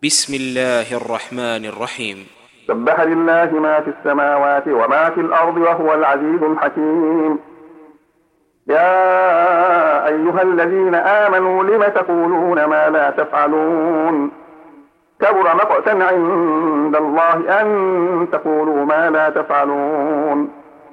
بسم الله الرحمن الرحيم. سبح لله ما في السماوات وما في الأرض وهو العزيز الحكيم. يا أيها الذين آمنوا لم تقولون ما لا تفعلون كبر مقتا عند الله أن تقولوا ما لا تفعلون.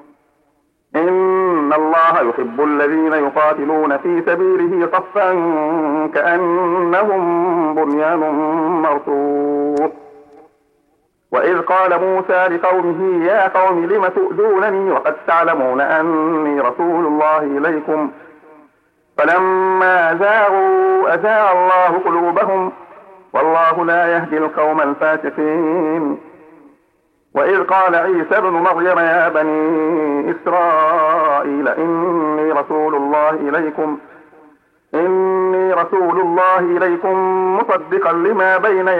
إن الله يحب الذين يقاتلون في سبيله صفا كأنهم بنيان مرصوص. وإذ قال موسى لقومه يا قوم لم تؤذونني وقد تعلمون أني رسول الله إليكم فلما زاغوا أزاغ الله قلوبهم والله لا يهدي القوم الفاسقين. وإذ قال عيسى ابن مريم يا بني إسرائيل إني رسول الله إليكم مصدقا لما بين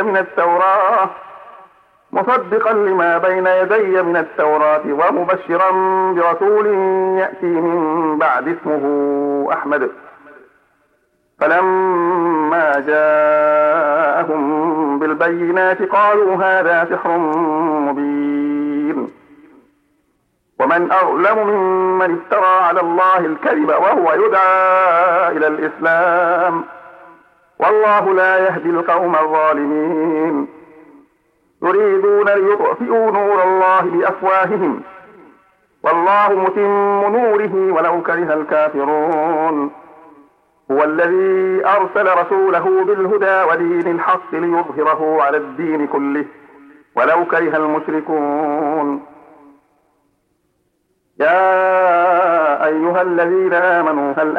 يدي من التوراة ومبشرا برسول يأتي من بعد اسمه أحمد. فلما جاءهم بالبينات قالوا هذا سحر مبين. ومن أظلم ممن افترى على الله الكذب وهو يدعى إلى الإسلام والله لا يهدي القوم الظالمين. يريدون ليطفئوا نور الله بأفواههم والله متم نوره ولو كره الكافرون. هو الذي أرسل رسوله بالهدى ودين الحق ليظهره على الدين كله ولو كره المشركون. يا أيها الذين آمنوا هل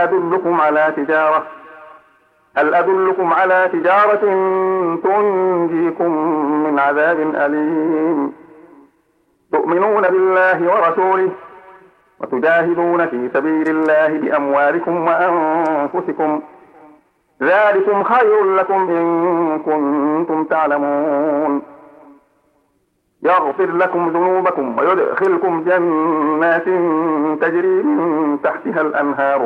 أدلكم على تجارة تنجيكم من عذاب أليم. تؤمنون بالله ورسوله وتجاهدون في سبيل الله بأموالكم وأنفسكم ذلكم خير لكم إن كنتم تعلمون. يغفر لكم ذنوبكم ويدخلكم جنات تجري من تحتها الأنهار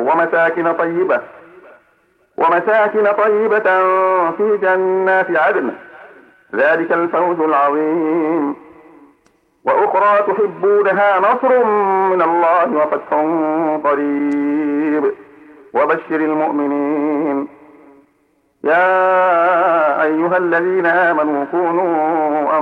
ومساكن طيبة في جنات عدن ذلك الفوز العظيم. وأخرى تحبونها نصر من الله وفتح قريب وبشر المؤمنين. يا أيها الذين آمنوا كونوا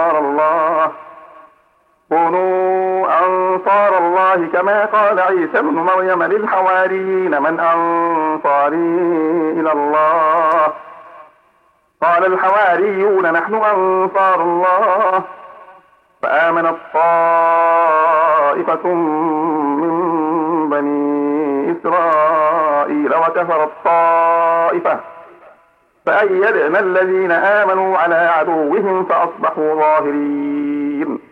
أنصار الله كما قال عيسى ابن مريم للحواريين من أنصاري إلى الله قال الحواريون نحن أنصار الله. فآمنت طائفة من بني إسرائيل وكفرت طائفة فأيدنا الذين آمنوا على عدوهم فأصبحوا ظاهرين.